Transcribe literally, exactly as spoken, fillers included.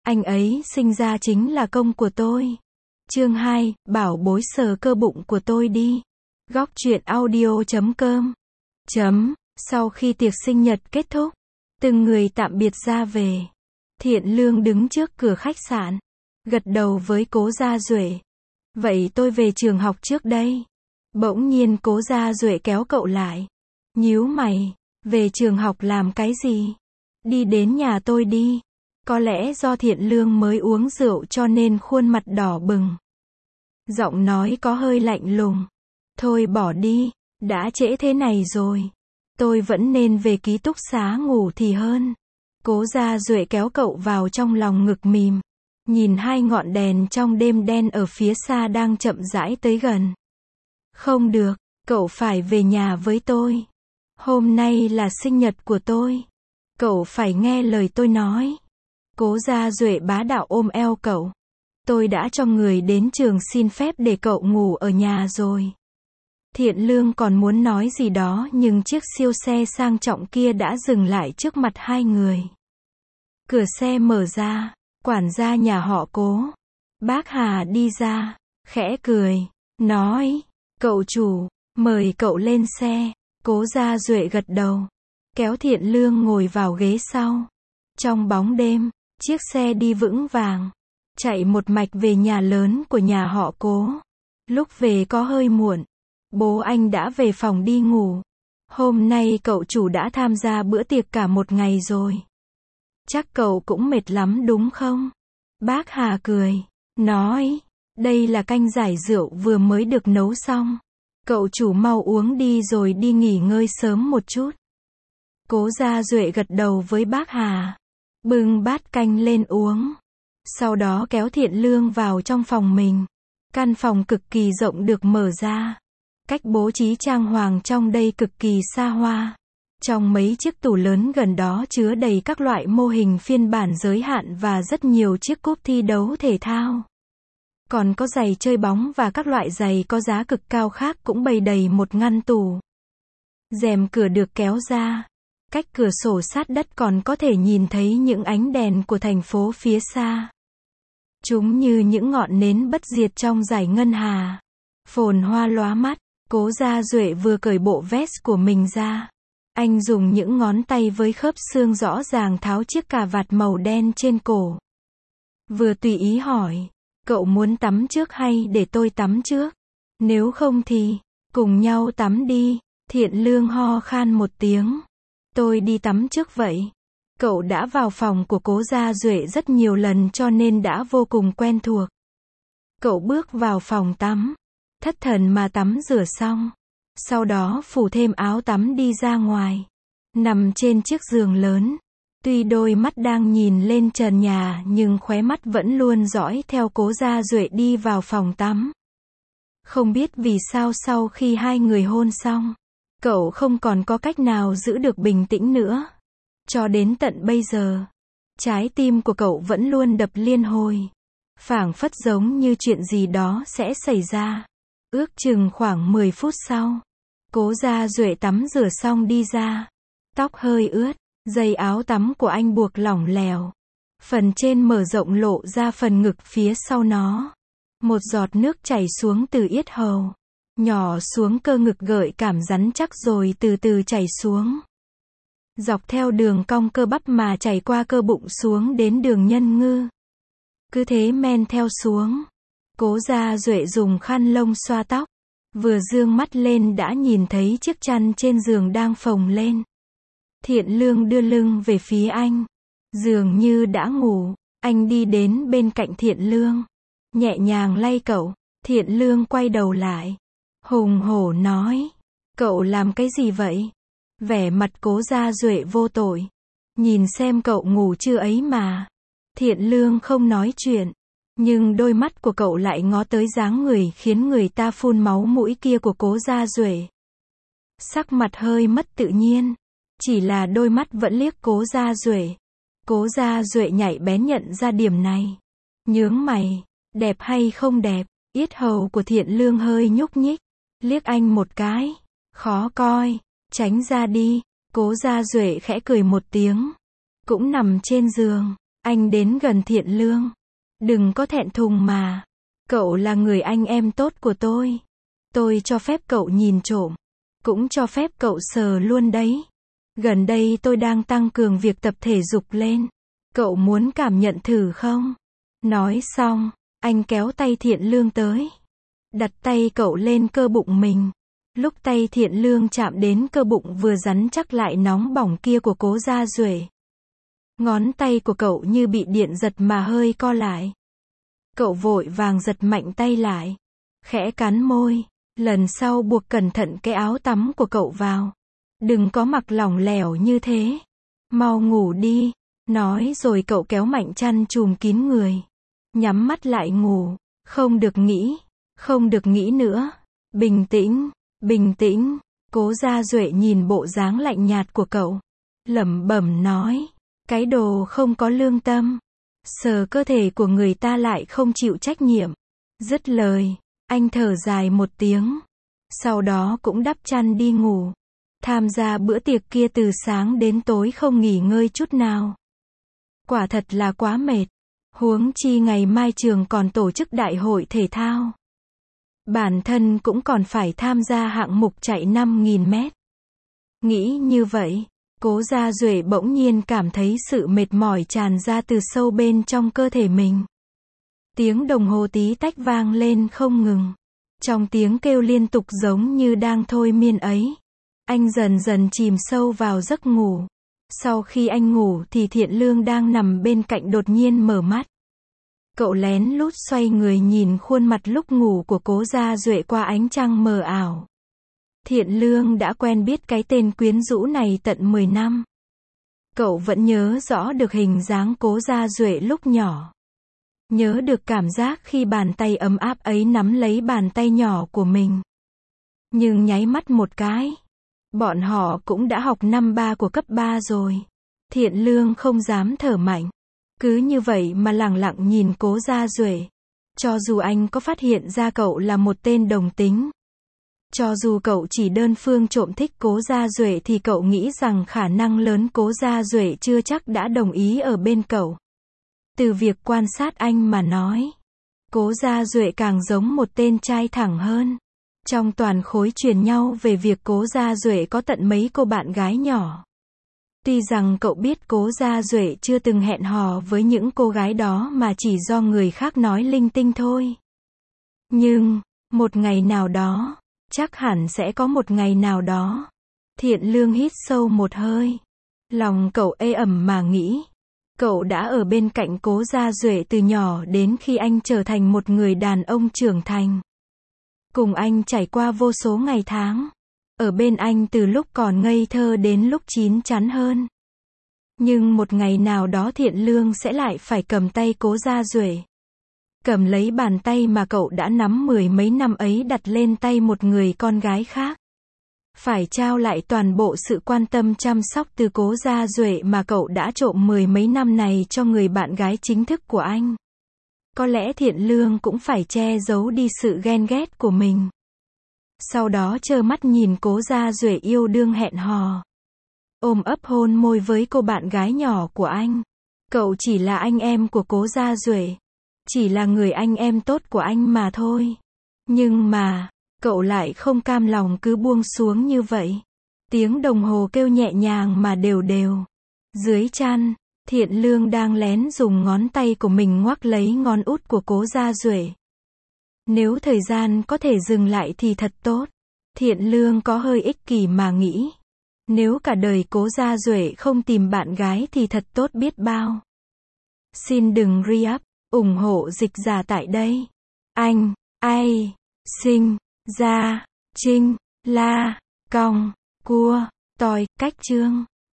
Anh ấy sinh ra chính là công của tôi. Chương hai, bảo bối sờ cơ bụng của tôi đi. Góc truyện audio chấm com. Chấm, sau khi tiệc sinh nhật kết thúc, từng người tạm biệt ra về. Thiện Lương đứng trước cửa khách sạn, gật đầu với Cố Gia Duệ. Vậy tôi về trường học trước đây. Bỗng nhiên Cố Gia Duệ kéo cậu lại. Nhíu mày, về trường học làm cái gì? Đi đến nhà tôi đi. Có lẽ do Thiện Lương mới uống rượu cho nên khuôn mặt đỏ bừng. Giọng nói có hơi lạnh lùng. Thôi bỏ đi, đã trễ thế này rồi. Tôi vẫn nên về ký túc xá ngủ thì hơn. Cố Gia Duệ kéo cậu vào trong lòng ngực mìm. Nhìn hai ngọn đèn trong đêm đen ở phía xa đang chậm rãi tới gần. Không được, cậu phải về nhà với tôi. Hôm nay là sinh nhật của tôi. Cậu phải nghe lời tôi nói. Cố Gia Duệ bá đạo ôm eo cậu. Tôi đã cho người đến trường xin phép để cậu ngủ ở nhà rồi. Thiện Lương còn muốn nói gì đó nhưng chiếc siêu xe sang trọng kia đã dừng lại trước mặt hai người. Cửa xe mở ra, quản gia nhà họ Cố, bác Hà đi ra, khẽ cười, nói, cậu chủ, mời cậu lên xe. Cố Gia Duệ gật đầu, kéo Thiện Lương ngồi vào ghế sau. Trong bóng đêm, chiếc xe đi vững vàng, chạy một mạch về nhà lớn của nhà họ Cố. Lúc về có hơi muộn, bố anh đã về phòng đi ngủ. Hôm nay cậu chủ đã tham gia bữa tiệc cả một ngày rồi. Chắc cậu cũng mệt lắm đúng không? Bác Hà cười, nói, đây là canh giải rượu vừa mới được nấu xong. Cậu chủ mau uống đi rồi đi nghỉ ngơi sớm một chút. Cố Gia Duệ gật đầu với bác Hà, bưng bát canh lên uống. Sau đó kéo Thiện Lương vào trong phòng mình. Căn phòng cực kỳ rộng được mở ra. Cách bố trí trang hoàng trong đây cực kỳ xa hoa. Trong mấy chiếc tủ lớn gần đó chứa đầy các loại mô hình phiên bản giới hạn và rất nhiều chiếc cúp thi đấu thể thao. Còn có giày chơi bóng và các loại giày có giá cực cao khác cũng bày đầy một ngăn tủ. Rèm cửa được kéo ra. Cách cửa sổ sát đất còn có thể nhìn thấy những ánh đèn của thành phố phía xa. Chúng như những ngọn nến bất diệt trong dải ngân hà. Phồn hoa lóa mắt. Cố Gia Duệ vừa cởi bộ vest của mình ra. Anh dùng những ngón tay với khớp xương rõ ràng tháo chiếc cà vạt màu đen trên cổ. Vừa tùy ý hỏi, cậu muốn tắm trước hay để tôi tắm trước? Nếu không thì, cùng nhau tắm đi. Thiện Lương ho khan một tiếng. Tôi đi tắm trước vậy. Cậu đã vào phòng của Cố Gia Duệ rất nhiều lần cho nên đã vô cùng quen thuộc. Cậu bước vào phòng tắm. Thất thần mà tắm rửa xong. Sau đó phủ thêm áo tắm đi ra ngoài. Nằm trên chiếc giường lớn. Tuy đôi mắt đang nhìn lên trần nhà nhưng khóe mắt vẫn luôn dõi theo Cố Gia Duệ đi vào phòng tắm. Không biết vì sao sau khi hai người hôn xong, cậu không còn có cách nào giữ được bình tĩnh nữa. Cho đến tận bây giờ, trái tim của cậu vẫn luôn đập liên hồi. Phảng phất giống như chuyện gì đó sẽ xảy ra. Ước chừng khoảng mười phút sau, Cố Gia Duệ tắm rửa xong đi ra. Tóc hơi ướt, dây áo tắm của anh buộc lỏng lẻo. Phần trên mở rộng lộ ra phần ngực phía sau nó. Một giọt nước chảy xuống từ yết hầu, nhỏ xuống cơ ngực gợi cảm rắn chắc rồi từ từ chảy xuống. Dọc theo đường cong cơ bắp mà chảy qua cơ bụng xuống đến đường nhân ngư. Cứ thế men theo xuống. Cố Gia Duệ dùng khăn lông xoa tóc. Vừa dương mắt lên đã nhìn thấy chiếc chăn trên giường đang phồng lên. Thiện Lương đưa lưng về phía anh. Dường như đã ngủ. Anh đi đến bên cạnh Thiện Lương. Nhẹ nhàng lay cậu. Thiện Lương quay đầu lại. Hùng hổ nói. Cậu làm cái gì vậy? Vẻ mặt Cố Gia Duệ vô tội. Nhìn xem cậu ngủ chưa ấy mà. Thiện Lương không nói chuyện. Nhưng đôi mắt của cậu lại ngó tới dáng người khiến người ta phun máu mũi kia của Cố Gia Duệ. Sắc mặt hơi mất tự nhiên. Chỉ là đôi mắt vẫn liếc Cố Gia Duệ. Cố Gia Duệ nhạy bén nhận ra điểm này. Nhướng mày. Đẹp hay không đẹp? Yết hầu của Thiện Lương hơi nhúc nhích. Liếc anh một cái. Khó coi. Tránh ra đi. Cố Gia Duệ khẽ cười một tiếng. Cũng nằm trên giường. Anh đến gần Thiện Lương. Đừng có thẹn thùng mà. Cậu là người anh em tốt của tôi. Tôi cho phép cậu nhìn trộm. Cũng cho phép cậu sờ luôn đấy. Gần đây tôi đang tăng cường việc tập thể dục lên. Cậu muốn cảm nhận thử không? Nói xong, anh kéo tay Thiện Lương tới. Đặt tay cậu lên cơ bụng mình. Lúc tay Thiện Lương chạm đến cơ bụng vừa rắn chắc lại nóng bỏng kia của Cố Gia Duệ. Ngón tay của cậu như bị điện giật mà hơi co lại. Cậu vội vàng giật mạnh tay lại. Khẽ cắn môi. Lần sau buộc cẩn thận cái áo tắm của cậu vào. Đừng có mặc lỏng lẻo như thế. Mau ngủ đi. Nói rồi cậu kéo mạnh chăn chùm kín người. Nhắm mắt lại ngủ. Không được nghĩ. Không được nghĩ nữa. Bình tĩnh. Bình tĩnh. Cố Gia Duệ nhìn bộ dáng lạnh nhạt của cậu. Lẩm bẩm nói. Cái đồ không có lương tâm. Sờ cơ thể của người ta lại không chịu trách nhiệm. Dứt lời. Anh thở dài một tiếng. Sau đó cũng đắp chăn đi ngủ. Tham gia bữa tiệc kia từ sáng đến tối không nghỉ ngơi chút nào. Quả thật là quá mệt. Huống chi ngày mai trường còn tổ chức đại hội thể thao. Bản thân cũng còn phải tham gia hạng mục chạy năm nghìn mét. Nghĩ như vậy, Cố Gia Duệ bỗng nhiên cảm thấy sự mệt mỏi tràn ra từ sâu bên trong cơ thể mình. Tiếng đồng hồ tí tách vang lên không ngừng. Trong tiếng kêu liên tục giống như đang thôi miên ấy, anh dần dần chìm sâu vào giấc ngủ. Sau khi anh ngủ thì Thiện Lương đang nằm bên cạnh đột nhiên mở mắt. Cậu lén lút xoay người nhìn khuôn mặt lúc ngủ của Cố Gia Duệ qua ánh trăng mờ ảo. Thiện Lương đã quen biết cái tên quyến rũ này tận mười năm. Cậu vẫn nhớ rõ được hình dáng Cố Gia Duệ lúc nhỏ. Nhớ được cảm giác khi bàn tay ấm áp ấy nắm lấy bàn tay nhỏ của mình. Nhưng nháy mắt một cái, bọn họ cũng đã học năm ba của cấp ba rồi. Thiện Lương không dám thở mạnh. Cứ như vậy mà lẳng lặng nhìn Cố Gia Duệ. Cho dù anh có phát hiện ra cậu là một tên đồng tính. Cho dù cậu chỉ đơn phương trộm thích Cố Gia Duệ thì cậu nghĩ rằng khả năng lớn Cố Gia Duệ chưa chắc đã đồng ý ở bên cậu. Từ việc quan sát anh mà nói, Cố Gia Duệ càng giống một tên trai thẳng hơn. Trong toàn khối truyền nhau về việc Cố Gia Duệ có tận mấy cô bạn gái nhỏ. Tuy rằng cậu biết Cố Gia Duệ chưa từng hẹn hò với những cô gái đó mà chỉ do người khác nói linh tinh thôi. Nhưng, một ngày nào đó, chắc hẳn sẽ có một ngày nào đó. Thiện Lương hít sâu một hơi. Lòng cậu ê ẩm mà nghĩ. Cậu đã ở bên cạnh Cố Gia Duệ từ nhỏ đến khi anh trở thành một người đàn ông trưởng thành. Cùng anh trải qua vô số ngày tháng. Ở bên anh từ lúc còn ngây thơ đến lúc chín chắn hơn. Nhưng một ngày nào đó Thiện Lương sẽ lại phải cầm tay Cố Gia Duệ. Cầm lấy bàn tay mà cậu đã nắm mười mấy năm ấy đặt lên tay một người con gái khác. Phải trao lại toàn bộ sự quan tâm chăm sóc từ Cố Gia Duệ mà cậu đã trộm mười mấy năm này cho người bạn gái chính thức của anh. Có lẽ Thiện Lương cũng phải che giấu đi sự ghen ghét của mình. Sau đó trơ mắt nhìn Cố Gia Duệ yêu đương hẹn hò. Ôm ấp hôn môi với cô bạn gái nhỏ của anh. Cậu chỉ là anh em của Cố Gia Duệ. Chỉ là người anh em tốt của anh mà thôi. Nhưng mà, cậu lại không cam lòng cứ buông xuống như vậy. Tiếng đồng hồ kêu nhẹ nhàng mà đều đều. Dưới chăn, Thiện Lương đang lén dùng ngón tay của mình ngoắc lấy ngón út của Cố Gia Duệ. Nếu thời gian có thể dừng lại thì thật tốt. Thiện Lương có hơi ích kỷ mà nghĩ. Nếu cả đời Cố Gia Duệ không tìm bạn gái thì thật tốt biết bao. Xin đừng re-up, ủng hộ dịch giả tại đây. Anh, ai, sinh, ra, trinh, la, cong, cua, tòi, cách chương.